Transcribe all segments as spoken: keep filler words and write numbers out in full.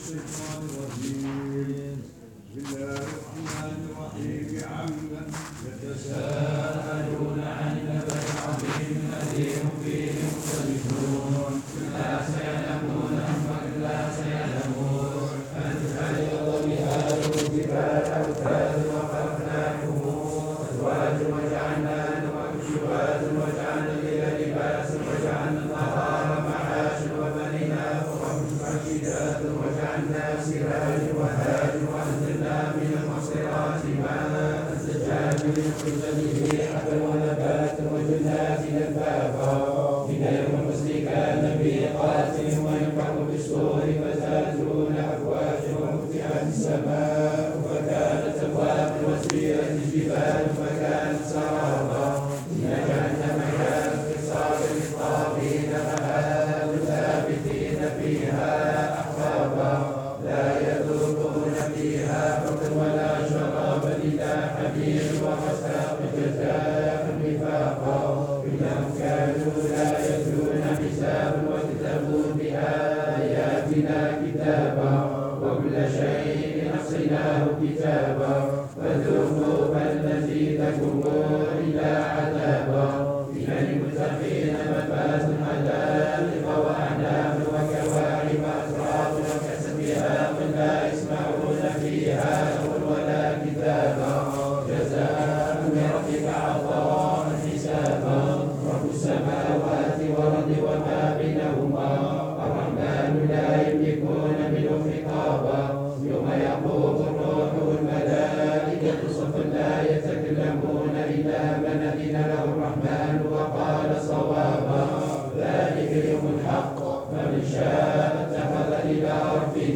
الشيطان الرجيم. بسم الله الرحمن الرحيم. عما يتساءلون عن النبأ العظيم الذي هم فيه مختلفون. كلا سيعلمون ثم كلا سيعلمون. فليضل بهذا الجبال أوتاد وخلقناكم أزواجا وجعلنا لكم شبابا وجعلنا الليل لباسا وجعلنا النهار معاشا وبنينا فوقكم شدادا وجعلنا سراجا وهاجا وأنزلنا من المعصرات ماء ثجاجا لنخرج به حبا ونباتا وجنات ألفافا من يوم مسلكان بميقات وينفخ بالصور فزادون أفواجا وفتحت السماء فكانت أبوابا وسيرت الجبال فكانت سرابا إن جهنم كانت مرصادا للطاغين مآبا ثابتين فيها أحقابا لا يذوقون فيها بردا ولا شرابا إلا حميم وغساق جزاء وفاقا إنهم كانوا لا يتلون حسابا وكذبوا بآياتنا كتابا وكل شيء أحصيناه كتابا فذوقوا فلنزيدكم إلا عذابا إن للمتقين مفازا حدائق وأعناب وكواعب أتراب وكأسا دهاقا لا يسمعون فيها لغوا ولا كتابا جزاء من ربك عطاء حسابا رب السماوات والأرض وما بينهما الرحمن لا يملكون منه خطابا يوم يقوم الروح والملائكة صفا لا يتكلمون إلا من أذن له الرحمن وقال صوابا ذلك يوم الحق فمن شاء اتخذ إلى ربه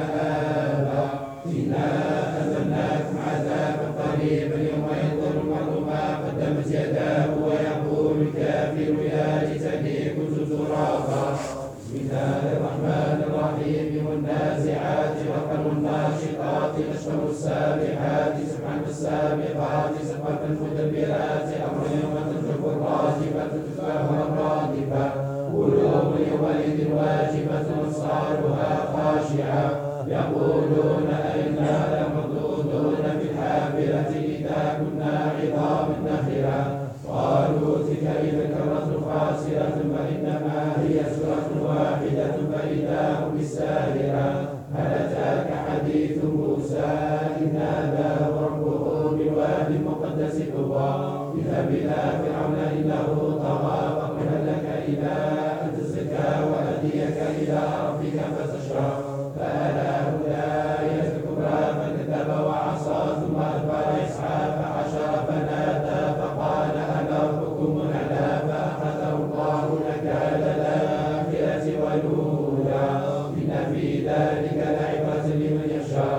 مآبا إنا أنذرناكم عذابا قريبا يوم ينظر المرء ما قدمت يداه ويقول الكافر يا ليتني كنت ترابا بسم الله الرحمن الرحيم والنازعات غرقا والناشطات نشرا والسابحات سبحا والسابقات سبقا فالمدبرات أمرا يوم ترجف الراجفة تتبعها الرادفة قلوب يومئذ واجبة أبصارها خاشعة يقولون أئنا لمردودون في الحافرة إذا كنا عظاما نخرة قالوا تلك إذا كرة خاسرة فإنما هي سورة واحدة فإذا هم بالساهرة هل أتاك حديث موسى إذ ناداه ربه بالواد المقدس طوى اذهب إلى فرعون إنه طغى فقل هل لك إلى أن تزكى وأهديك إلى ربك فتشقى فأراه الآية الكبرى فكذب وعصى ثم أدبر يسعى فحشر فنادى فقال أنا ربكم الأعلى فأخذه الله نكال الآخرة والأولى إن في ذلك لعبرة لمن يخشى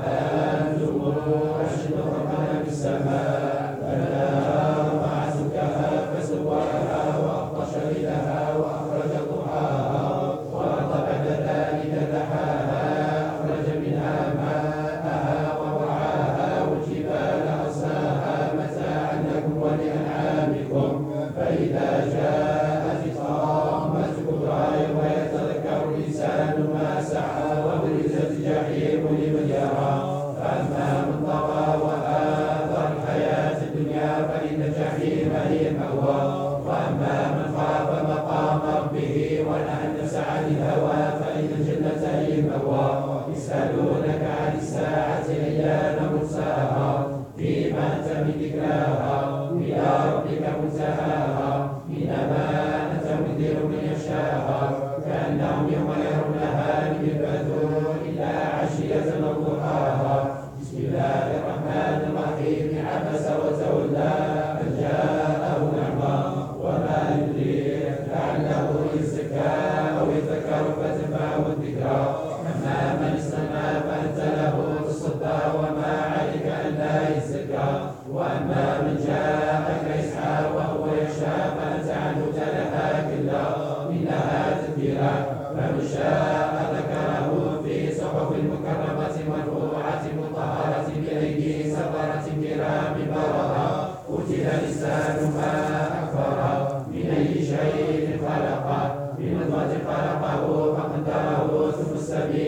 أنتم أشد خلقا في السماء بناها رفع سمكها فسواها وأغطش ليلها وأخرج ضحاها وأرض بعد ذلك دحاها أخرج منها ماءها ومرعاها والجبال أرساها متاعا لكم ولأنعامكم فإذا جاءت الطامة الكبرى يوم يتذكر الإنسان ما سعى وبرزت الجحيم لمن يرى فأما من طغى وآثر الحياة الدنيا فإن الجحيم هي المأوى وأما من خاف مقام ربه ونهى النفس عن الهوى فإن الجنة هي المأوى يسألونك عن الساعة أيان مرساها فيما أنت من ذكراها إلى ربك منتهاها إنما أنت منذر من يخشاها كأنهم يوم يرونها لم يلبثوا إلا عشية أو ضحاها بسم الله الرحمن الرحيم عبس وتولى أن جاءه الأعمى وما يدريك لعله يزكى أو يذكر فتنفعه الذكرى أما من استغنى فأنت له تصدى وما عليك ألا يزكى وأما من جاءك يسعى وهو يخشى فأنت عنه تلهى كلا إنها تذكرة فمن شاء ذكره في صحف مكرمة مرفوعة مطهرة بأيدي سفرة كرام بررة قتل الإنسان ما أكفره من أي شيء خلقه من نطفة خلقه فقدره ثم السبيل يسره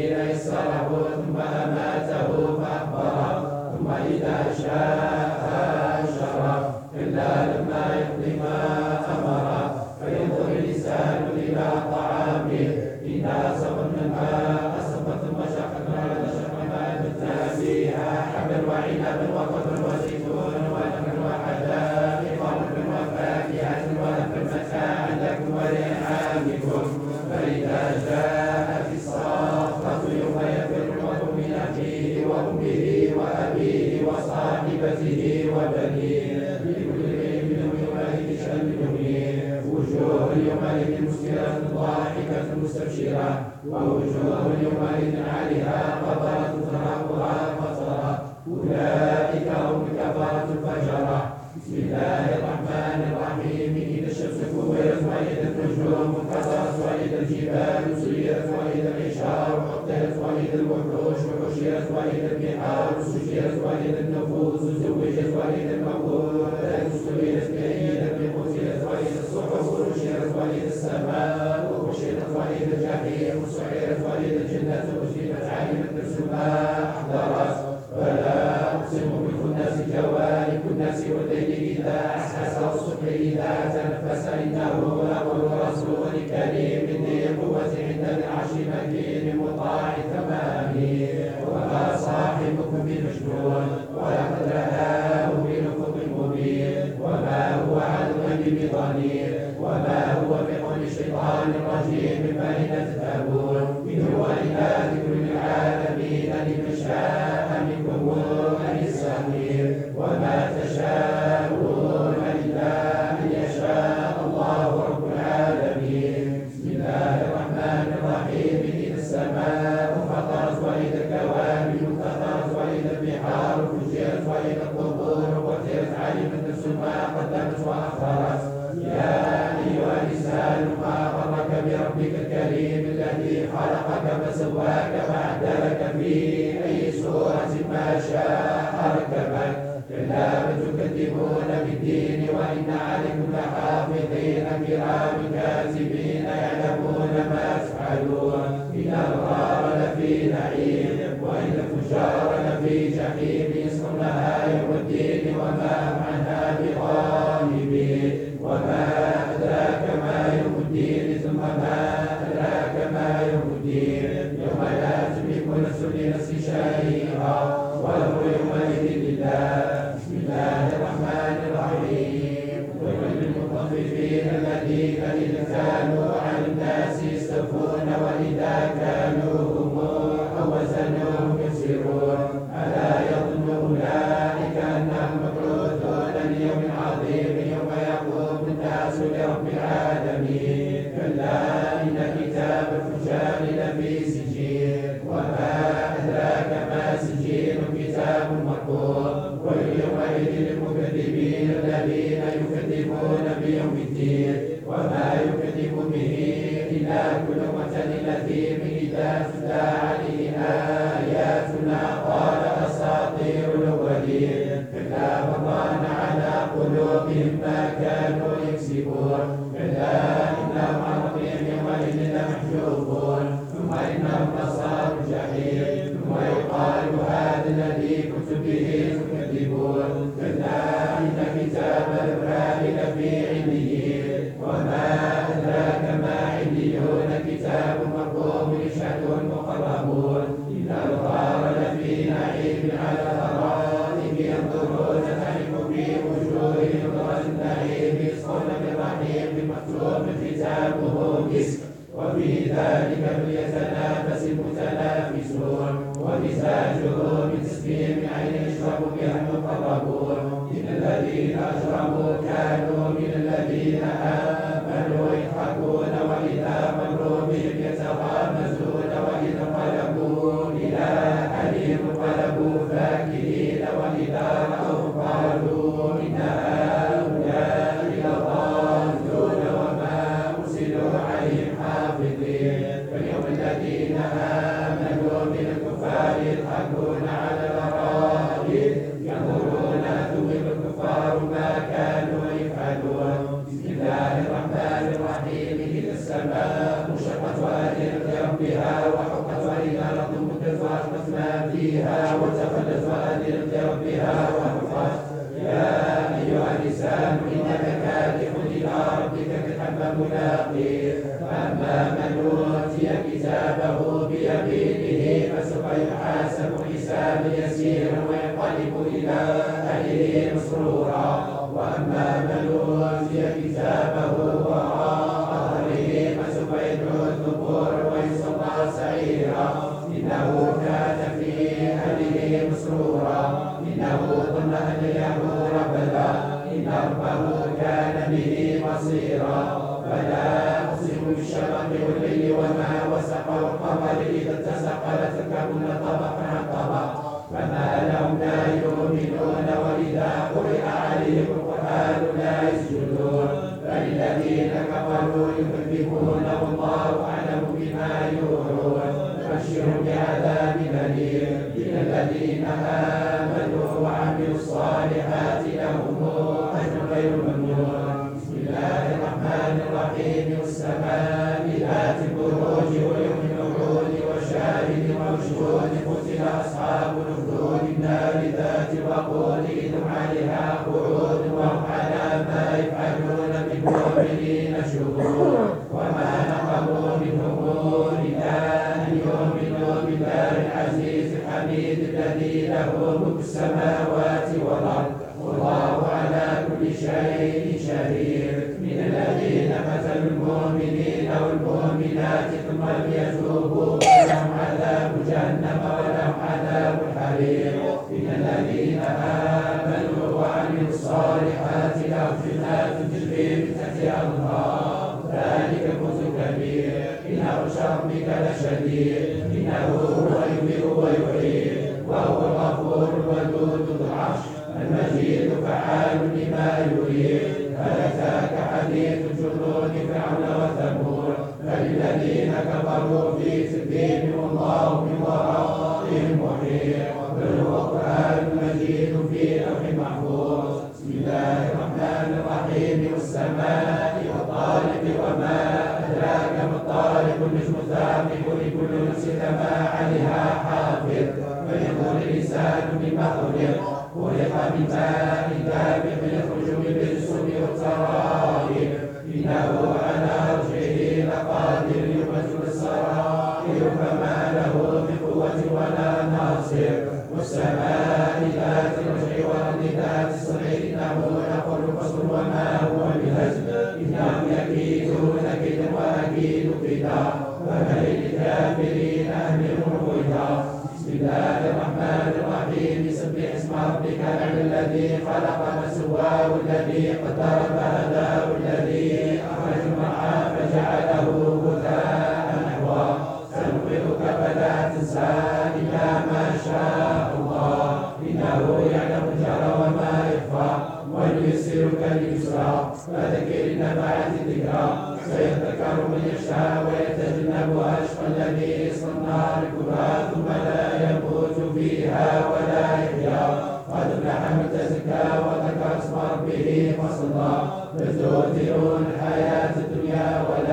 يسره ثم أماته فأقبره ثم إذا شاء أنشره كلا لما يقض ما أمره فينظر الإنسان إلى طعامه إذا صببنا الماء صبا ثم شققنا الأرض شقا فأنبتنا فيها حبا وعنبا وقضبا وزيتونا ونخلا وحدائق غلبا وفاكهة ونخلا متاعا لكم ولأنعامكم فإذا جاءت الصاخة يوم يفر المرء من أخيه وأمه وأبيه وصاحبته وبنيه لكل امرئ منهم يومئذ شأن يغنيه وجوه يومئذ مسفرة ضاحكة مستبشرة ووجوه يومئذ عليها قبرة ترهقها قترة أولئك هم الكفرة الفجرة بسم الله الرحمن الرحيم إذا الشمس كورت وإذا النجوم انكسرت وإذا الجبال سيرت وإذا العشار عطلت وإذا الوحوش حشرت وإذا البحار سجرت وإذا النفوس زوجت وإذا الموءودة سئلت بأي ذنب قتلت وإذا الصحف نشرت وإذا السماء كشطت وإذا الجحيم سعرت وإذا الجنة أزلفت علمت نفس ما أحضرت فلا أقسم بالخناس جوار الناس والليل إذا أسعس والصبح إذا تنفس إنه لقول رسول كريم ذي قوة عند ذي العرش مكين مطاع ثم وما صاحبكم بمجنون ولقد رآه بالأفق المبين وما هو على الغيب بضنين وما هو بقول الشيطان الرجيم فأين تذهبون إن هو إلا ذكر للعالمين لمن شاء منكم أن يستقيم وما تشاءون إلا أن يشاء الله رب العالمين بسم الله الرحمن الرحيم إذا السماء فطرت وإذا الكواكب انتثرت وإذا البحار فجرت وإذا القبور قتلت علمت نفس ما قدمت وأخرت يا أيها الإنسان ما غرك بربك الكريم الذي خلقك فسواك فعدلك في أي صورة ما شاء ركبك كلا بل تكذبون بالدين وإن عليكم لحافظين كرام كاتبين يعلمون ما تفعلون إن الأبرار لفي نعيم وإن الفجار لفي جحيم يصلونها يوم الدين وما هم عنها بغائبين وما أدراك ما يوم الدين ثم ما أدراك ما يوم الدين يوم لا تملك نفس لنفس شيئا والأمر يومئذ لله بسم الله الرحمن الرحيم ويل للمطففين الذين إذا كانوا على الناس يستوفون وإذا كانوهم أو وزنوهم يخسرون ألا يظن أولئك أنهم مبعوثون ليوم عظيم يوم يقوم الناس لرب العالمين كلا إن كتاب الفجار لفي سجين وما أدراك ما سجين كتاب مرقوم ويل يومئذ للمكذبين الذين يكذبون بيوم الدين وما يكذب به إلا كل معتد أثيم إذا تتلى عليه آياتنا قال أساطير الأولين كلا بران على قلوبهم ما كانوا يكسبون كلا إنهم عن ربهم يومئذ لمحجوبون ثم إنهم أصحاب الجحيم ثم يقال هذا الذي كنتم به تكذبون كلا إن كتاب الأبرار لفي عليين وما أدراك ما عليون كتاب مرقوم يشهده المقربون إن الأبرار لفي نعيم على الأرائك ينظرون تحرق في وجوههم نظرة النعيم يسقون من رحيق مختوم ختامه مسك وفي ذلك فليتنافس المتنافسون ومزاجه من تسليم عين يشرب بها المقربون إن الذين أجرموا كانوا من الذين آمنوا يضحكون وإذا مروا بهم يتغامزون وإذا انقلبوا إلى أهلهم انقلبوا فاكهين وإذا رأوا قالوا إن هؤلاء لضالون وما أرسلوا عليهم حافظين فاليوم الذين آمنوا من الكفار يضحكون على الأرائك ينظرون ثوب الكفار ما كانوا يفعلون بسم الله الرحمن الرحيم إذا السماء انشقت وأذنت لربها وحقت وإذا الأرض مدت وتخلت وأذنت لربها وحفظت. يا أيها الإنسان إنك كادح إلى ربك كدحا ملاقيه. فأما من أوتي كتابه بيمينه فسوف يحاسب حسابا يسيرا وينقلب إلى أهله مسرورا. وأما من أوتي كتابه وراء ظهره فسوف يدعو ثبورا ويصلى سعيرا. إنه كان في أهله مسرورا. إنه ظن أن يحور بلى. إن ربه كان به بصيرا. فلا أقسم بالشفق والليل وما وسق والقمر إذا اتسق لتركبن طبقا عن طبق. فما لهم لا يؤمنون وإذا قرئ عليهم القرآن لا يسجدون. فالذين كفروا يكذبون والله أعلم بما يوعون. بشرهم بعذاب أليم إن الذين آمنوا وعملوا الصالحات لهم أجر غير ممنون. بسم الله الرحمن الرحيم. والسماء ذات البروج واليوم الموعود وشاهد ومشهود. قتل أصحاب الأخدود النار ذات الوقود إذ هم عليها قعود وهم على ما يفعلون بالمؤمنين شهود. وما نقموا منهم إلا أن يؤمنوا بالله العزيز الحميد الذي له ملك السماوات والأرض والله على كل شيء شهيد. من الذين قتلوا المؤمنين والمؤمنات ثم لم يتوبوا فلهم عذاب جهنم ولهم عذاب الحريق. من الذين آمنوا وعملوا الصالحات لهم جنات تجري من تحتها الأنهار ذلك الفوز الكبير. إن عرش ربك لشديد إنه هو يبدئ ويعيد وهو الغفور الودود ذو العرش المجيد فعال لما يريد. هل أتاك حديث جنود فرعون وثمود بل الذين كفروا في سجين والله من ورائهم محيط. بل هو قرآن مجيد في لوح محفوظ. بسم الله الرحمن الرحيم. والسماء والطارق وما أدراك ما الطارق النجم الثاقب لكل نفس ما عليها حافظ. فينظر الإنسان مما خلق. خلق من ماء دافق يخرج من بين الصلب والترائب. إنه على رجعه لقادر يبدل السرائر فما له من قوة ولا ناصر. والسماء ذات الرجع والأرض ذات الصدع إنه لقول فصل وما هو بهزل. إنهم يكيدون كيدا وأكيد كيدا فمن للكافرين أهلهم رويدا. بسم الله الرحمن الرحيم. سبح اسم ربك الأعلى الذي خلق فسوى والذي قدر فهدى والذي أخرج المرعى فجعله غثاء نحوا. سنقرئك فلا تنسى إلا ما شاء الله إنه يعلم الجهر وما يخفى. ونيسرك لليسرى فذكر إن نفعت الذكرى. سيذكر من يخشى ويتجنبها الأشقى الذي يصلى النار الكبرى ثم لا يموت فيها ولا يحيا. قد أفلح من تزكى وذكر اسم ربه فصلى. بل تؤثرون الحياة الدنيا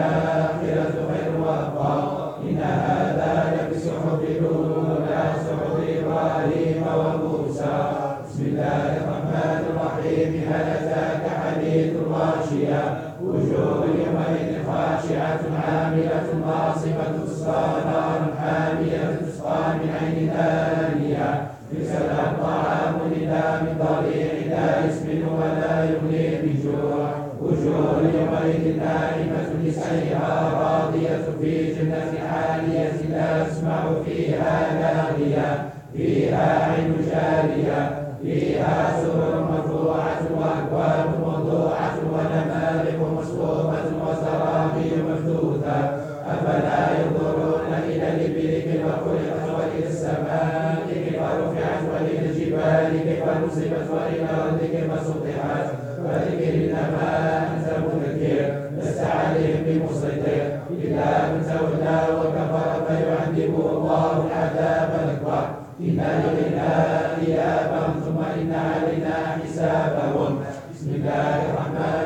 والآخرة خير وأبقى. إن هذا لفي صحف الأولى صحف إبراهيم وموسى. بسم الله الرحمن الرحيم. هل أتاك حديث الغاشية. وجوه يومئذ خاشعة عاملة ناصبة تسقى نارا حامية تسقى من عين آنية ليس لها طعام إلا من ضريع لا يسمن ولا يغني من جوع. وجوه يومئذ ناعمة لسعيها راضية في جنة عالية لا تسمع فيها لاغية فيها عين جارية فيها سرر مرفوعة وأكواب موضوعة ونمارق مصفوفة وزرابي مبثوثة. أفلا ينظرون إلى الإبل كيف خلقت وإلى السماء كيف رفعت وإلى الجبال كيف نصبت وإلى الأرض كيف سطحت. فذكر إنما أنت مذكر لست عليهم بمسيطر إلا من تولى وكفر فيعذبه الله العذاب الأكبر. إن إلينا إيابهم ثم إن علينا حسابهم. بسم الله الرحمن الرحيم.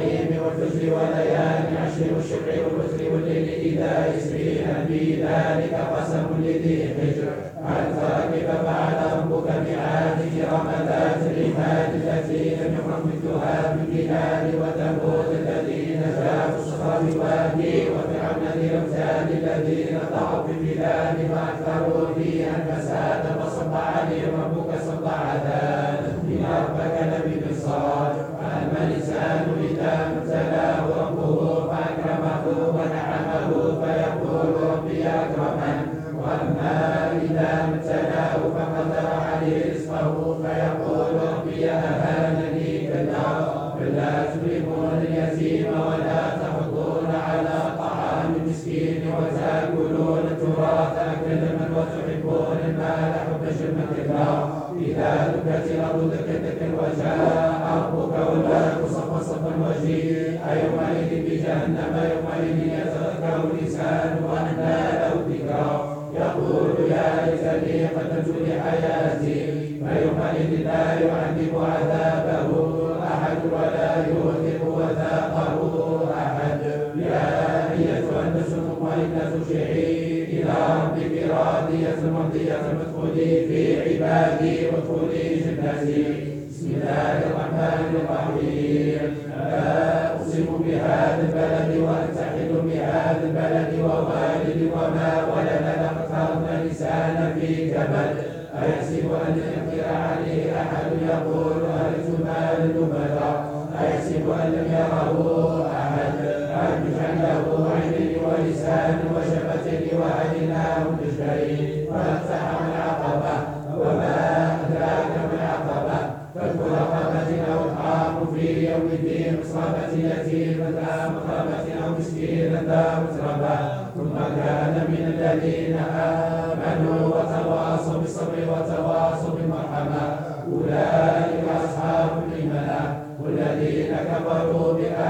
الرحيم والفجر وليالي عشر والشفع والوتر والليل إذا يسري هل في ذلك قسم لذي حجر هل تركب فعل ربك بعاد إرم ذات العماد التي لم يخلق مثلها في البلاد وثمود الذين جابوا الصخر بالوادي وفرعون ذي الأوتاد الذين طغوا في البلاد فأكثروا فيها الفساد فصب عليهم ربك صب عذاب إن ربك لبالمرصاد فأما الإنسان إذا ما ابتلاه ربه فأكرمه ونعمه فيقول ربي أكرمن وأما إذا ما ابتلاه فقدر عليه رزقه فيقول ربي أهانني كلا كلا تكرمون اليتيم ولا تحضون على طعام المسكين وتأكلون التراث أكلا وتحبون المال حبا جما كلا إذا دكت الأرض دكا دكا وجاء ربك والملك صفا صفا وجيء يومئذ بجهنم يومئذ يتذكر الإنسان وأنى له الذكرى يقول يا ليتني قدمت لحياتي فيومئذ لا يعذب عذابه أحد ولا يوثق وثاقه أحد يا أيتها النفس المطمئنة ارجعي إلى ربك راضية مرضية فادخلي في عبادي وادخلي جنتي بسم الله الرحمن الرحيم لا أقسم بهذا البلد وأنت حل بهذا البلد ووالد وما ولد لقد خلقنا الإنسان في كبد أيحسب أن يقدر عليه أحد يقول أهلكت مالا لبدا أيحسب أن لم يره أحد ألم نجعل له عينين ولسان وشفتين وهديناه النجدين فاقتحم العقبة وما أدراك ما العقبة فك رقبة أو إطعام في يوم الدين مصرفة يتيما ذا مقربة أو مسكينا ذا متربة ثم كان من الذين آمنوا وتواصوا بالصبر وتواصوا بالمرحمة أولئك أصحاب الميمنة والذين كفروا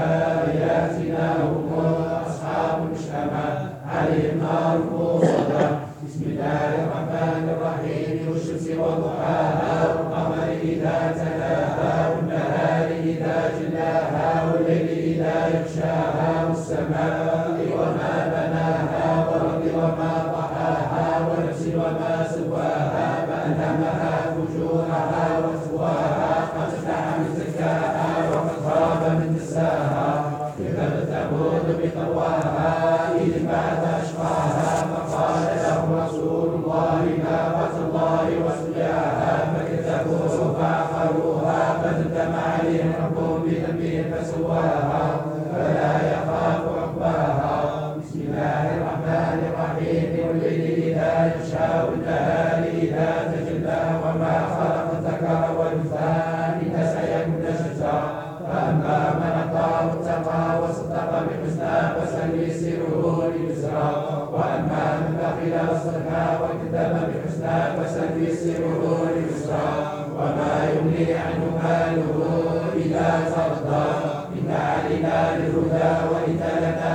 بآياتنا هم أصحاب المشأمة عليهم نار مؤصدة بسم الله الرحمن الرحيم والشمس وضحاها والقمر إذا تلاها والنهار إذا جلاها والليل إذا يغشاها والسماء وما بناها والأرض وما طحاها ونفس وما سواها فألهمها فجورها وتقواها قد أفلح من زكاها وقد خاب من دساها كذبت ثمود بطغواها إذ انبعث أشقاها فقال لهم رسول الله ناقة الله وسقياها فكذبوه فعقروها فدمدم عليهم ربهم بذنبهم فسواها فلا يخاف عقباها بسم الله الرحمن الرحيم والليل إذا يغشى والنهار إذا تجلى وما خلق الذكر والأنثى إن سعيكم لشتى فأما من أعطى واتقى وصدق بالحسنى فسنيسره لليسرى وأما من بخل واستغنى وكذب بالحسنى فسنيسره لليسرى وما يغني عنه ماله إذا ترضى إن علينا للهدى وإن لنا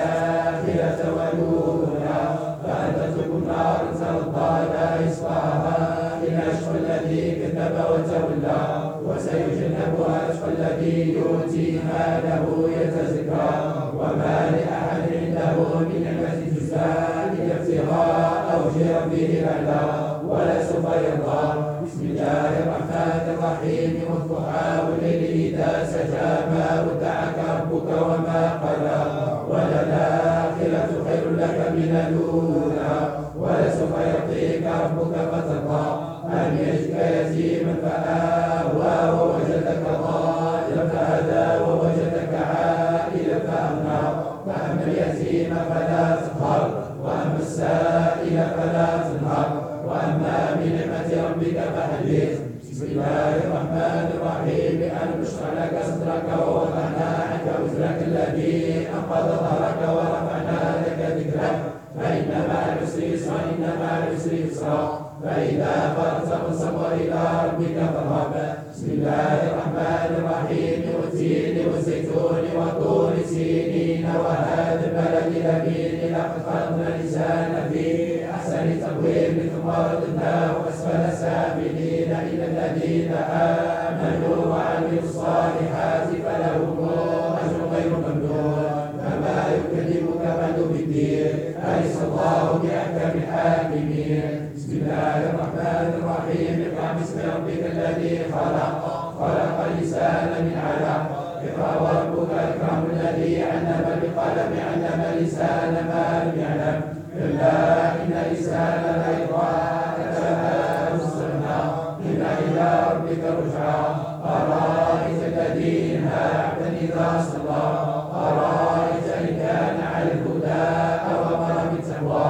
للآخرة والأولى فأنتم نار ترضى لا يصلاها إلا الأشقى الذي كذب وتولى وسيجنبها الأشقى الذي يؤتي ماله يتزكى وما لأحد عنده من نعمة تجزى إلا ابتغاء وجه ربه الأعلى ولسوف يرضى بسم الله الرحمن الرحيم والضحى والليل إذا سجى ما ودعك ربك وما قلى وللآخرة خير لك من الأولى ولسوف يعطيك ربك فترضى ألم يجدك يتيما فآوى ووجدك ضالا فهدى ووجدك عائلا فأغنى فأما اليتيم فلا تقهر وأما السائل فلا تنهر وأما بنعمة ربك فحدث بسم الله الرحمن الرحيم ألم نشرح لك صدرك ووضعنا عنك وزرك الذي أنقض ظهرك ورفعنا لك ذكرك فإن مع العسر يسرا إن مع العسر يسرا فإذا فرغت فانصب وإلى ربك فارغب بسم الله الرحمن الرحيم والتين والزيتون وطور سينين وهذا البلد الأمين لقد خلقنا الإنسان في أحسن تقويم ثم رددناه أسفل سافلين إلى الذين آمنوا وعملوا الصالحات فلهم أجر أليس الله بأحكم الحاكمين؟ بسم الله الرحمن الرحيم. اقرأ باسم ربك الذي خلق خلق الإنسان من علق. اقرأ وربك الأكرم الذي علم بالقلم علم الإنسان ما لم يعلم. كلا إن الإنسان ليطغى أن رآه استغنى إن إلى ربك الرجعى. أرأيت الذي ينهى عبدا إذا صلى أرأيت إن كان على الهدى أو أمر بالتقوى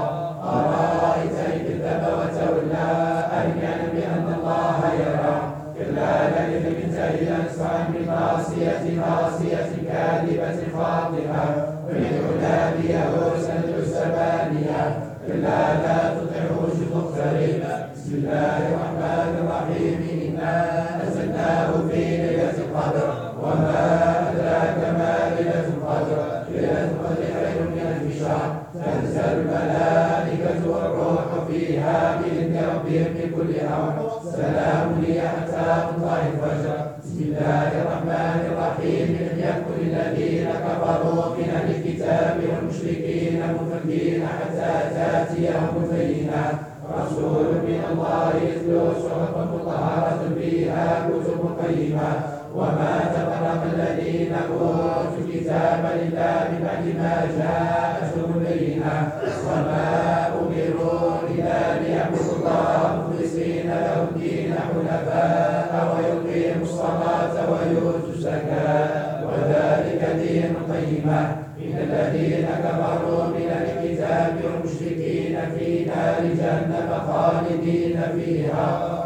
أرأيت إن كذب وتولى ألم يعلم بأن الله يرى. كلا لينبذن نصفا بالناصية ناصية كاذبة خاطئة ويدعو ناديه سندع الزبانية. كلا لا تطعه واسجد واقترب. بسم الله الرحمن الرحيم. إنا أنزلناه في ليلة القدر وما أدراك ما ليلة القدر. ليلة القدر خير من ألف شهر. تنزل الملائكة والروح فيها بإذن ربهم من كل أمر. سلام هي حتى مطلع الفجر. بسم الله الرحمن الرحيم. لم يكن الذين كفروا من أهل الكتاب والمشركين منفكين حتى تأتيهم البينة. رسول من الله يتلو صحفا مطهرة فيها كتب قيمة. وما تفرق الذين أوتوا الكتاب إلا من بعد ما جاءتهم البينة. وما أمروا إلا ليعبدوا الله مخلصين له الدين حنفاء ويقيموا الصلاة ويؤتوا الزكاة وذلك دين القيمة. إن الذين كفروا من الكتاب والمشركين في نار جهنم خالدين فيها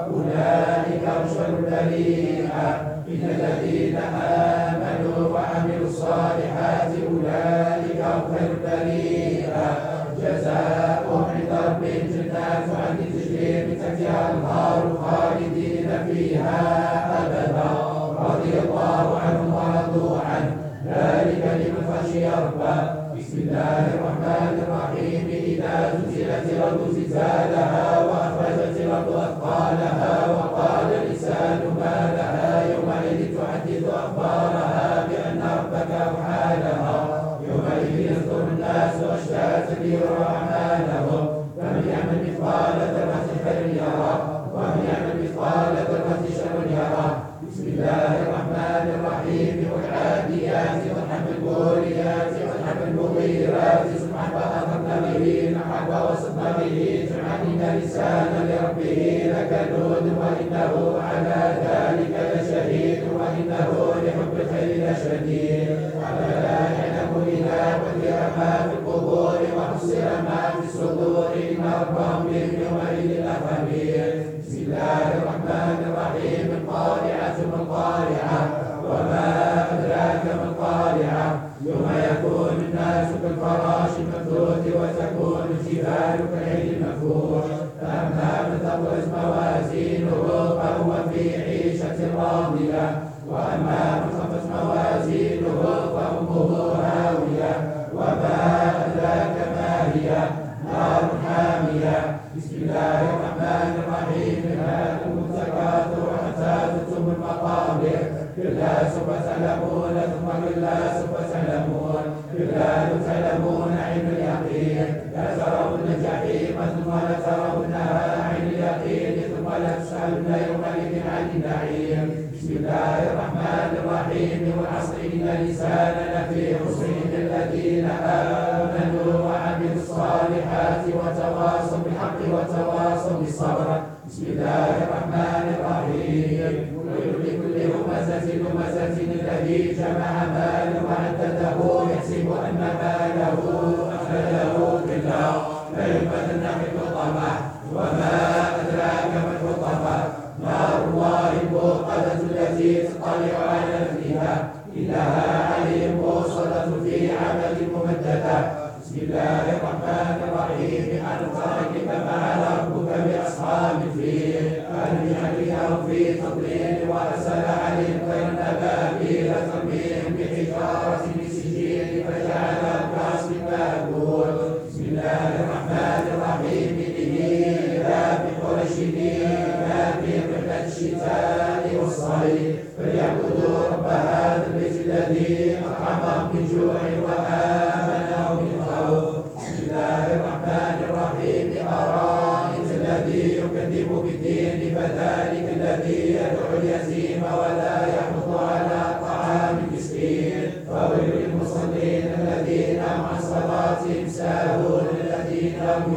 أولئك هم شر البرية. إن الذين آمنوا وعملوا الصالحات أولئك هم خير البرية. جزاؤهم عند ربهم جنات عدن تجري من تحتها الأنهار خالدين فيها أبدا رضي الله عنهم ورضوا عنه ذلك لمن خشي ربه. بسم الله الرحمن الرحيم. إذا زلزلت الأرض زلزالها وأخرجت الأرض أثقالها وقال الإنسان ما لها يومئذ تحدث أخبارها بأن ربك أوحى لها. يومئذ يصدر الناس أشتاتا ليروا أعمالهم. فمن يعمل مثقال ذرة خيرا يره ومن يعمل مثقال ذرة شرا يره. بسم الله الرحمن الرحيم. والعاديات ضبحا فالموريات قدحا فالمغيرات صبحا فأثرن به نحوا وصدن به جمعا إن الإنسان لربه لكنود وإنه على ذلك لشهيد وإنه لحب الخير لشديد. أفلا يعلم إذا قدر ما في القبور وحصل ما في الصدور إن ربهم بهم يومئذ لخبير. بسم الله الرحمن الرحيم. القارعة ما القارعة وما أدراك ما القارعة. يوم يكون الناس كالفراش المبثوث وتكون الجبال كالعهن المنفوش. فأما من ثقلت موازينه فهو في عيشة راضية وأما من خفت موازينه فأمه هاوية. وما أدراك ما هي نار حامية. بسم الله الرحمن الرحيم. هاكم التكاثر حتى زرتم المقابر. كلا سوف تعلمون ثم كلا سوف تعلمون. كلا لو تعلمون علم اليقين لترون الجحيم ثم لترونها عين اليقين ثم لتسألن يومئذ عن النعيم. بسم الله الرحمن الرحيم. والعصر إن الإنسان لفي خسر إلا الذين آمنوا وعملوا الصالحات وتواصوا بالحق وتواصوا بالصبر. بسم الله الرحمن الرحيم. ويل لكل همزة لمزة الذي جمع مالا وعدده يحسب أن ماله أخلده. كلا لينبذن في الحطمة وما أدراك ما الحطمة. نار الله الموقدة التي تطلع على أهلها إنها عليم موصلة في عمل ممددة. بسم الله الرحمن الرحيم. ألم تر كيف فعل ربك بأصحاب الفيل ألم يجعلهم في تضليل وأرسل عليهم طيرا أبابيل ترميهم بحجارة من سجيل فجعلهم كعصف مأكول. بسم الله الرحمن الرحيم. لإيلاف قريش إيلافهم رحلة الشتاء والصيف فليعبدوا رب هذا البيت الذي أطعمهم من جوع وآمنهم من خوف. بسم الله ذلك الذي يدعو اليتيم ولا يحض على طعام المسكين. فويل للمصلين الذين عن صلاتهم ساهون الذين هم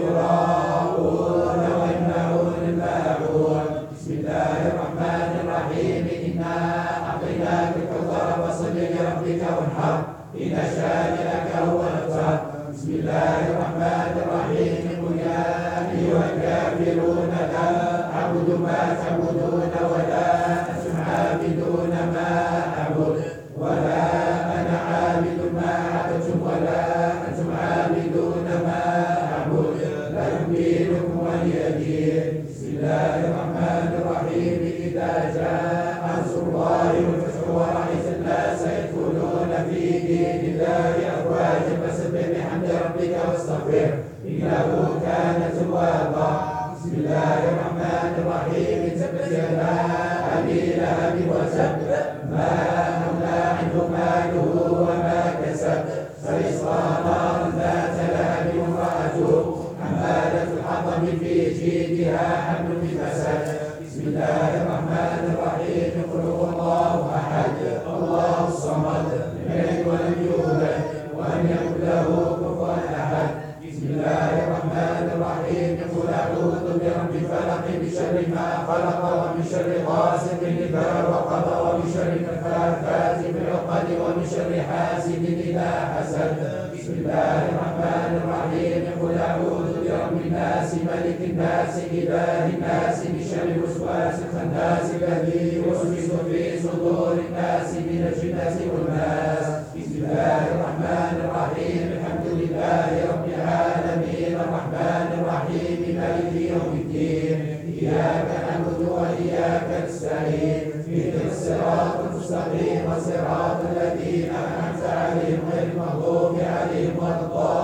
يراءون ويمنعون الماعون. بسم الله الرحمن الرحيم. إنا أعطيناك الكوثر فصل لربك وانحر إن شانئك هو الأبتر. بسم الله الرحمن الرحيم. قل يا أيها الكافرون لا أعبد ما تعبدون ولا أنتم عابدون ما أعبد ولا أنا عابد ما عبدتم ولا أنتم عابدون ما أعبد لكم دينكم ولي دين. بسم الله الرحمن الرحيم. إذا جاء نصر الله والفتح ورأيت الناس يدخلون في دين الله أفواجا فسبح بحمد ربك واستغفره إنه كان توابا. بسم الله الرحمن الرحيم. تبت يدا أبي لهب وتب ما أغنى عنه ماله وما كسب سيصلى نارا ذات لهب وامرأته حمالة الحطب في جيدها حبل من مسد. بسم الله الرحمن الرحيم. قل هو الله أحد الله الصمد لم يلد ولم يولد ولم يكن له كفوا أحد. بسم الله الرحمن الرحيم. قل أعوذ برب الفلق من شر ما خلق ومن شر غاسق إذا وقب ومن شر النفاثات في العقد ومن شر حاسد إذا حسد. بسم الله الرحمن الرحيم. قل أعوذ برب الناس ملك الناس إله الناس من شر الوسواس الخناس الذي يوسوس في صدور الناس من الجنة والناس. بسم الله الرحمن الرحيم. الحمد لله رب العالمين الرحمن الرحيم مالك يوم الدين. إياك نعبد وإياك نستعين اهدنا الصراط المستقيم صراط الذين أنعمت عليهم غير المغضوب عليهم ولا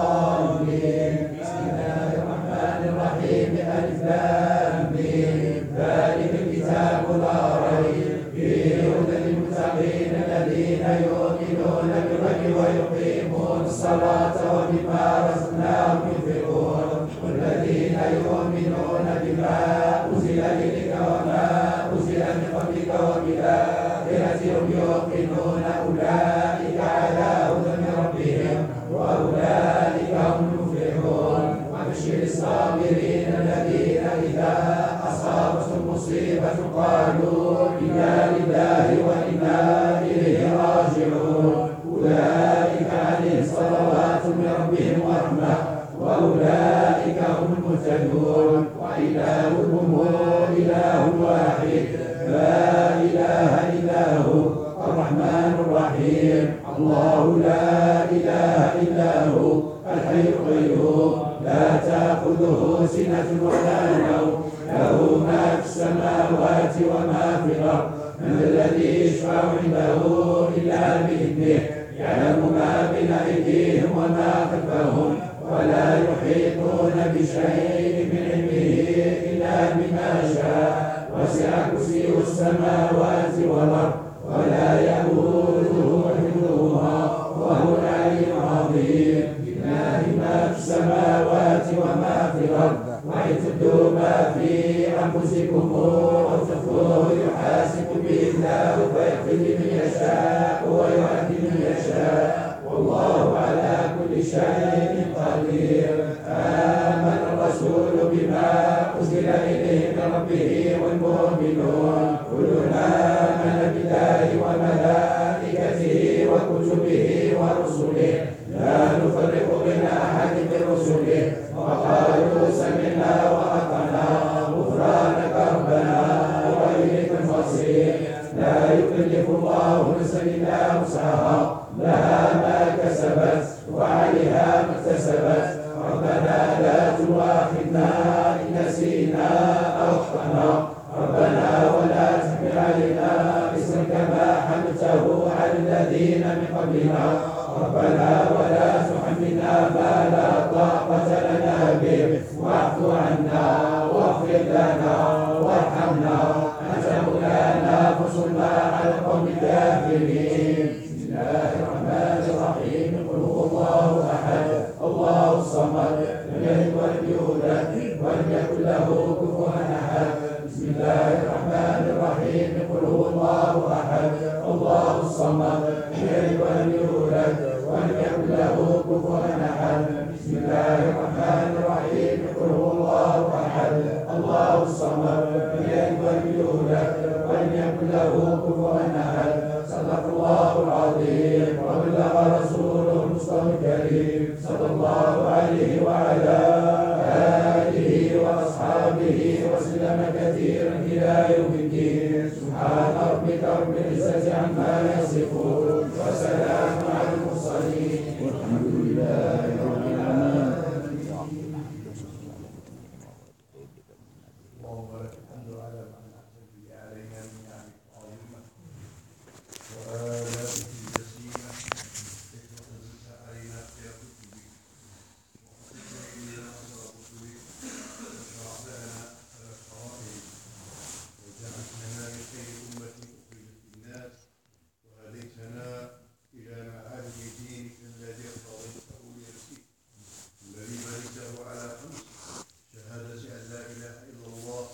الضالين. بسم الله الرحمن الرحيم. ألف لام ميم ذلك الكتاب لا ريب فيه هدى للمتقين الذين يؤمنون بالغيب ويقيمون الصلاة ومما رزقناهم ينفقون والذين يؤمنون بما أنزل إليك وما أنزل من قبلك وبالآخرة هم يوقنون أولئك على هدى من ربهم وأولئك هم المفلحون. وبشر الصابرين الذين إذا أصابتهم مصيبة قالوا إنا لله وإنا إليه راجعون. أولئك عليهم صلوات من ربهم ورحمة وأولئك هم المهتدون. وإلهكم إله واحد لا إله إلا هو الرحمن الرحيم. الله لا إله إلا هو الحي القيوم لا تأخذه سنة ولا نوم له ما في السماوات وما في الأرض. من الذي يشفع عنده إلا بإذنه يعلم ما بين أيديهم وما خلفهم ولا يحيطون بشيء من علمه إلا بما شاء. وسع كرسيه السماوات والأرض ولا يئوده حفظهما وهو العلي العظيم. لله ما في السماوات وما في الأرض وإن تبدوا ما في أنفسكم أو تخفوه يحاسبكم به الله فيغفر لمن يشاء ويعذب من يشاء والله على كل شيء قدير. آمن الرسول بما أنزل إليه من ربه والمؤمنون كلنا آمن بالله وملائكته وكتبه ورسله لا نفرق بين أحد من رسله وقالوا سمعنا وأطعنا غفرانك ربنا وإليك المصير. لا يكلف الله نفسا إلا وسعها لها ما كسبت وعليها ما اكتسبت. ربنا لا تؤاخذنا إن نسينا أو أخطأنا ربنا ولا تحمل علينا إصرا كما حملته على الذين من قبلنا ربنا ولا تحملنا ما لا طاقة لنا به واعف عنا واغفر لنا وارحمنا أنت مولانا فانصرنا على القوم الكافرين. بسم الله الرحمن الرحيم. قل هو الله أحد الله الصمد لم يلد ولم يولد ولم يكن له كفوا أحد. بسم الله الرحمن الرحيم قل هو الله أحد الله الصمد لم يلد ولم يولد ولم يكن له كفوا أحد بسم الله الرحمن الرحيم قل هو الله أحد الله الصمد لم يلد ولم يولد ولم يكن له كفوا أحد صدق الله العظيم وبلغ رسوله المصطفى الكريم صلى الله عليه وعلى آله وأصحابه وسلم كثيرا إلى يوم الدين سبحان ربك رب العزة عما يصفون وسلام على المرسلين والحمد لله رب العالمين. اللهم لك الحمد على ما أنعمت به علينا من نعمك عظيمة وآلائك الجسيمة كيف أنزلت علينا خير كتبك وفتحت إلينا أسرار كتبك وشرعت لنا أسرار فرائضك وجعلتنا من خير أمة أخرجت للناس وهديتنا إلى معالي دينك الذي ارتضيته لنفسك الذي بنيته على خمس شهادة أن لا إله إلا الله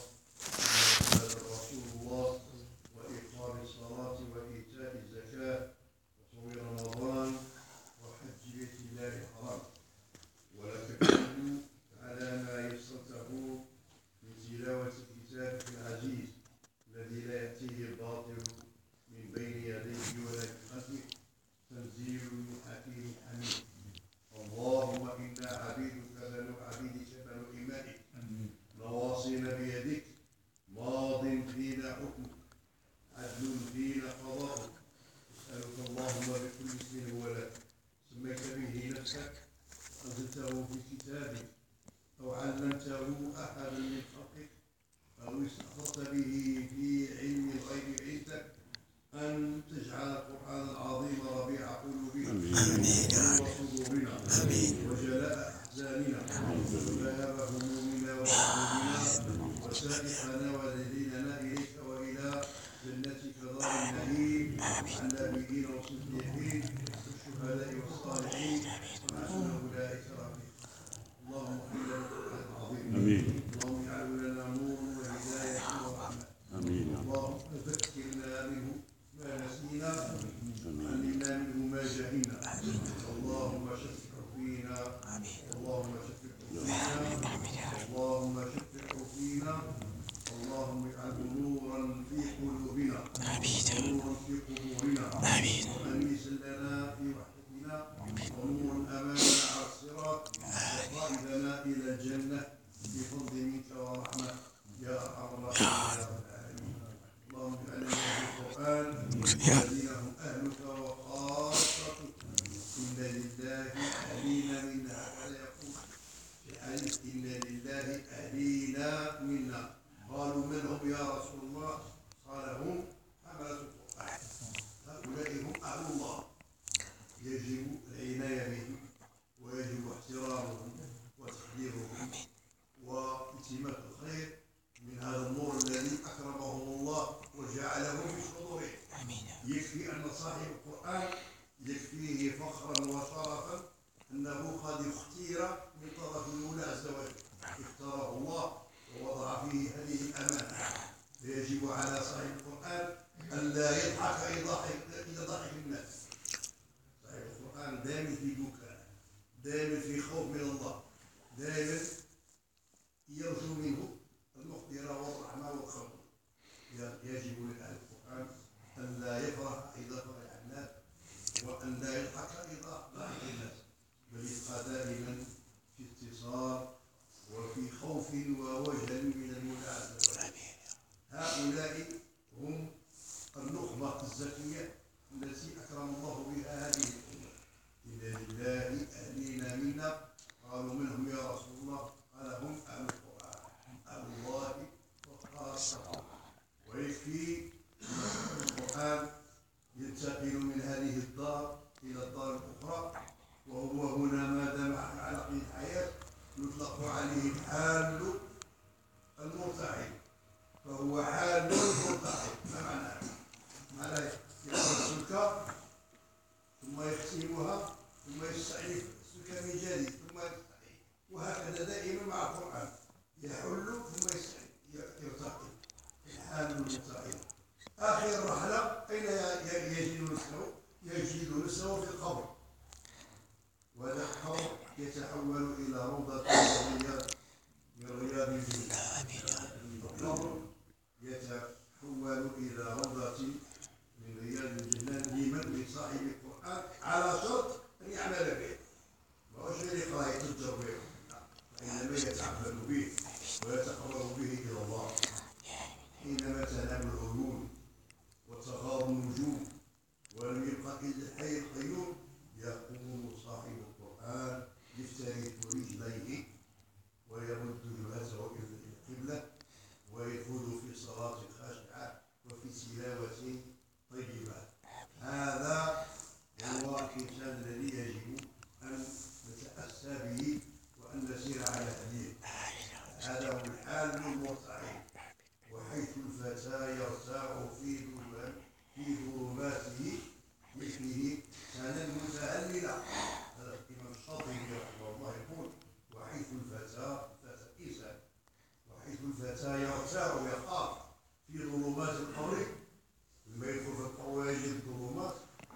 وأن محمدا رسول الله وإقام الصلاة وإيتاء الزكاة وصوم رمضان وحج بيت الله الحرام ولك الحمد على ما يسرته من تلاوة كتابك العزيز الذي لا يأتيه الباطل من بين يديه ولا من خلفه تنزيل من حكيم حميد. اللهم إنا عبيدك بنو عبيدك بنو إمائك نواصينا بيدك ماض فينا حكمك عدل فينا قضاؤك نسألك اللهم بكل اسم هو لك سميت به نفسك أنزلته في كتابك أو علمته أحدا من خلقك أو استأثرت به في علم الغيب عندك أن تجعل القرآن العظيم ربيع قلوبنا وصدورنا وجلاء أحزاننا وذهاب همومنا وحزننا وسائقنا ودليلنا إليك وإلى جنتك دار النعيم مع النبيين والصديقين والشهداء والصالحين وحسن أولئك رفيقا. اللهم اغفر لنا القرآن العظيم اللهم اجعله لنا نور وهداية ورحمة اللهم ذكرنا منه ما نسينا علمنا منه ما جهلنا اللهم شفع فينا اللهم شفع فينا اللهم شفع فينا اللهم اجعله نورا في قلوبنا ونورا في قبورنا وأنيسا لنا في وحدتنا ونورا أمامنا على الصراط وقائدنا إلى الجنة بفضل منك ورحمة يا أرحم الراحمين يا رب العالمين. اللهم اجعلنا من القرآن الذين هم أهلك وخاصتك إن لله أهلين منا هكذا يقول في حديث إن لله أهلين منا قالوا من هم يا رسول الله؟ قال هم حملة القرآن هؤلاء هم أهل الله يجب العناية بهم ويجب احترامهم وتقديرهم والتماس الخير من هذا النور الذي أكرمهم الله وجعله في صدورهم. يكفي أن صاحب القرآن يكفيه فخرا وشرفا أنه قد اختير من طرف المولى عز وجل اختاره الله ووضع فيه هذه الأمانة فيجب على صاحب القرآن أن لا يضحك إذا ضحك الناس. صاحب القرآن دائما في بكاء دائما في خوف من الله دائما يرجو منه المغفرة والرحمة والخوف. يجب لأهل القرآن أن لا يفرح إذا فرح الناس وأن لا يضحك إذا ضحك الناس بل يبقى دائما في اتصال وفي خوف ووجل من المولى عز وجل. هؤلاء هم النخبة الزكية التي أكرم الله بها هذه الأمة. إن لله أهلين منا قالوا من هم يا رسول الله؟ قال هم أهل القرآن أهل الله وخاصته. ويكفي القرآن ينتقل من هذه الدار إلى الدار الأخرى وهو هنا ما دام على قيد الحياة يطلق عليه حال المرتحل فهو حال المرتحل. ما معناه؟ معناه يأخذ السلكة ثم يختمها ثم يستعيد السلكة من جديد ثم يستعيد وهكذا دائما مع القرآن يحل ثم يستعيد يرتقي آمن مستقيم. آخر مرحلة أين يجد نفسه؟ يجد نفسه في القبر، وهذا القبر يتحول إلى روضة من رياض من رياض الجنة. القبر يتحول إلى روضة من رياض الجنة لمن لصاحب القرآن على شرط أن يعمل به. ماهوش غير يقرأ يتجر به، وإنما يتعبد به ويتقرب به إلى الله. حينما تنام العيون وتغاب النجوم ولم يبقى إلا الحي القيوم، يقوم صاحب القرآن يفترك رجليه ويمد جبهته إلى القبلة ويدخل في صلاة خاشعة وفي تلاوة طيبة. هذا هو الإنسان الذي يجب أن نتأسى به وأن نسير على هديه. هذا هو الحال المرتعي، وحيث الفتى يرتاع في ظلمات في ظلماته مثله سنا متهللا. هذا الإمام الشاطبي رحمه الله يقول: وحيث الفتى الفتى الإنسان وحيث الفتى يرتاع ويخاف في ظلمات القبر، لما يدخل في القبر ويجد الظلمات.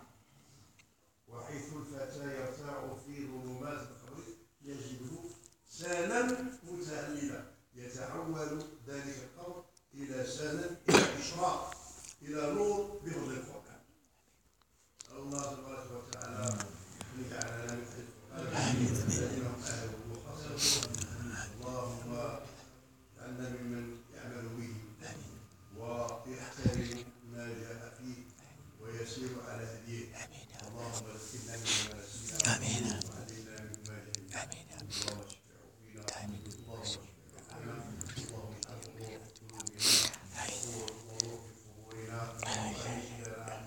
وحيث الفتى يرتاع في ظلمات القبر يجده سنا متهللا، يتحول ذلك القبر إلى سنا، إلى إشراق، إلى نور بفضل القرآن. نسأل الله تبارك وتعالى أن يجعلنا من أهل الذين هم أهله وخاصته. اللهم اجعلنا ممن يعمل به ويحترم ما جاء فيه ويسير على هديه. اللهم ذكرنا مما نسينا وعلمنا مما جهلنا. اللهم اشفع فينا، اللهم اشفع فينا، اللهم اجعل امور قلوبنا ونور في قبورنا وانشدنا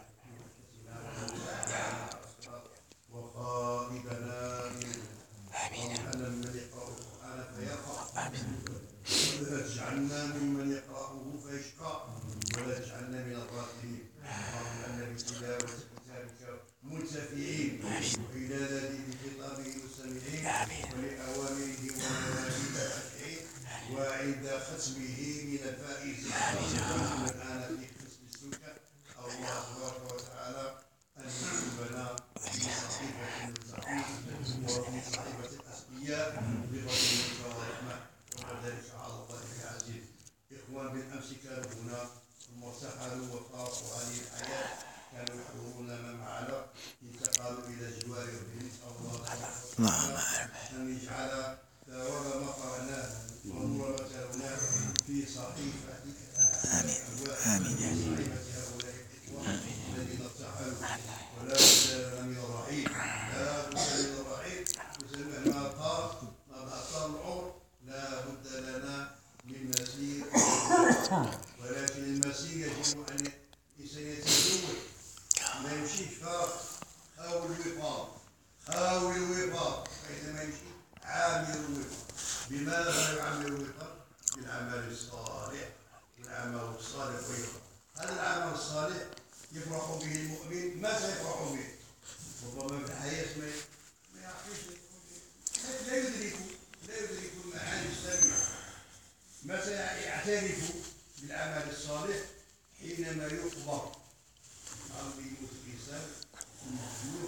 وقائدنا منه. واجعلنا ممن يقرأ القرآن فيرقى، ولا تجعلنا ممن يقرأه فيشقى، ولا تجعلنا من الغافلين. اللهم اجعلنا بتلاوة كتابك منتفعين، وإلى ذلك بخطابه مستمعين، ولأوامره ونواهيه خاشعين، وعند ختمه من الفائزين. ونحن الآن في قسم السكة. الله تبارك وتعالى أن يكتبنا في صحيفة المتقين وفي صحيفة الأسقياء بفضلك ورحمة، وذلك على الله العزيز. إخوان بالأمس كانوا هنا ثم ارتحلوا وفارقوا هذه الحياة، كانوا يحضرون ما معنا، انتقلوا إلى جوار ربهم. نسأل الله تبارك وتعالى أن يجعل ثواب ما قرأناه ونور ما تلوناه في صحيفة آمين في صحيفة هؤلاء الإخوة الذين ارتحلوا. ولا بد لنا من الرحيل، لا بد من الرحيل. مهما طال مهما طال العمر لا بد لنا من مسير، ولكن المسير يجب أن الإنسان يتزود، ما يمشيش فارغ. خاوي الوقار، خاوي الوقار، حيثما يمشي عامل الوقار. بماذا يعمل الوقار؟ بالعمل الصالح، والعمل الصالح ويقار. هذا العمل الصالح يفرح به المؤمن. متى يفرح به؟ ربما في الحياة ما يعرفش، لا يدرك لا يدرك المعاني السامية. متى يعترف بالعمل الصالح؟ حينما يقبر. عم يموت الإنسان المخلوق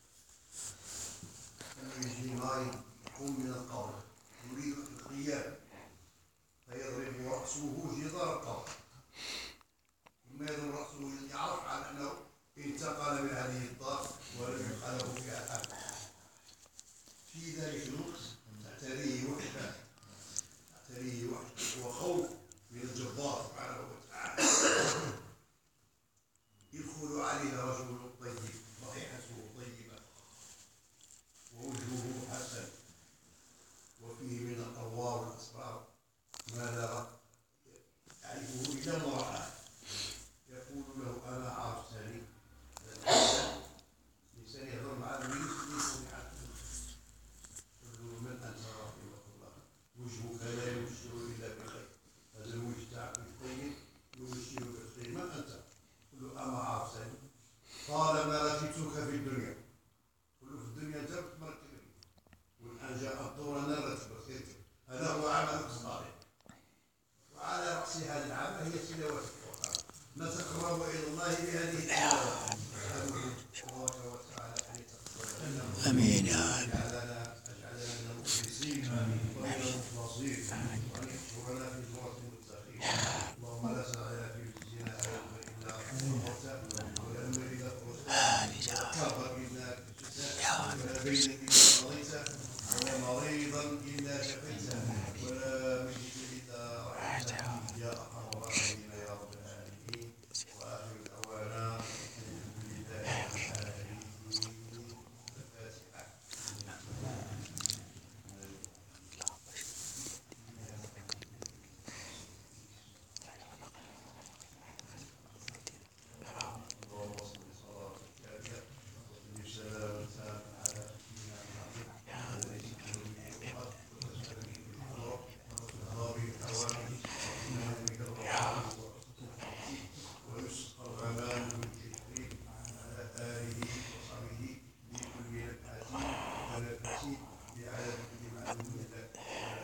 كما يجي ماي يقوم من القبر يريد القيام فيضرب رأسه جدار القبر، ثم يضرب رأسه يعرف على أنه انتقل من هذه الدار ولم يبقى له فيها أحد. في ذلك الوقت تعتريه وحدة، تعتريه وحدة وخوف من الجبار سبحانه وتعالى. يدخل عليه رجل طيب، رائحته طيبة ووجهه حسن ومن المخلصين وأن يحشرنا في زمرة المتقين. اللهم لا سهل في جزينا إلا غفرته ولا هم إلا فرجته ولا كربا إلا كشفته ولا بينا إلا قضيته ولا مريضا إلا شفيته ولا ميتا إلا رحمته يا أرحم الراحمين يا رب العالمين. وآخر دعوانا الحمد لله رب العالمين. الفاتحة. اللهم صل صلاة كاملة وسلم سلاما تاما على سيدنا محمد وعلى آله وصحبه وسلم بالحوامل وإنك الغفور ويسقى الغمام بالتكريم على آله وصحبه بكل نفحة ونفس بعدد كل معلوم لك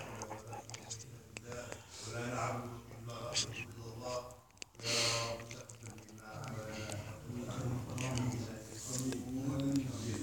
ولا نعبد إلا الله. يا رب تقبل منا عملنا بفضل منك ورحمة يا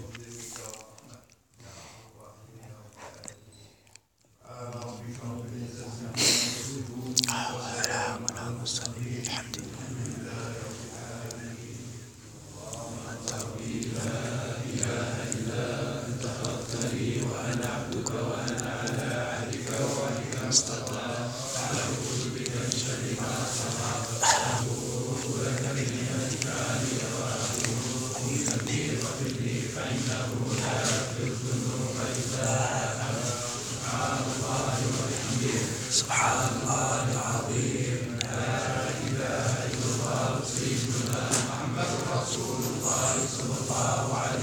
أرحم الراحمين يا رب العالمين. سبحان ربك رب العزة عما يصفون وسلام على المرسلين الحمد لله رب العالمين. اللهم أنت ربي لا إله إلا أنت خلقتني وأنا عبدك وأنا على عهدك ووعدك ما استطعت. أعوذ بك من شر ما صنعت وأبوء لك بنعمتك علي وأتوب إليك فاغفر لي فإنه لا يغفر الذنوب إلا أنت. سبحان الله وبحمده سبحان الله العظيم. لا إله إلا الله سيدنا محمد رسول الله صلى الله عليه وسلم.